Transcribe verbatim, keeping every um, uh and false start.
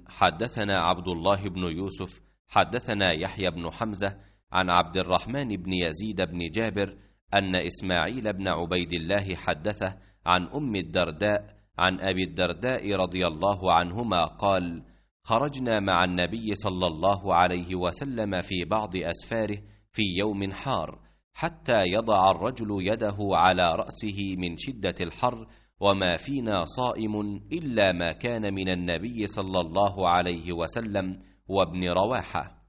حدثنا عبد الله بن يوسف حدثنا يحيى بن حمزة عن عبد الرحمن بن يزيد بن جابر أن إسماعيل بن عبيد الله حدثه عن أم الدرداء عن أبي الدرداء رضي الله عنهما قال: خرجنا مع النبي صلى الله عليه وسلم في بعض أسفاره في يوم حار، حتى يضع الرجل يده على رأسه من شدة الحر، وما فينا صائم إلا ما كان من النبي صلى الله عليه وسلم وابن رواحة.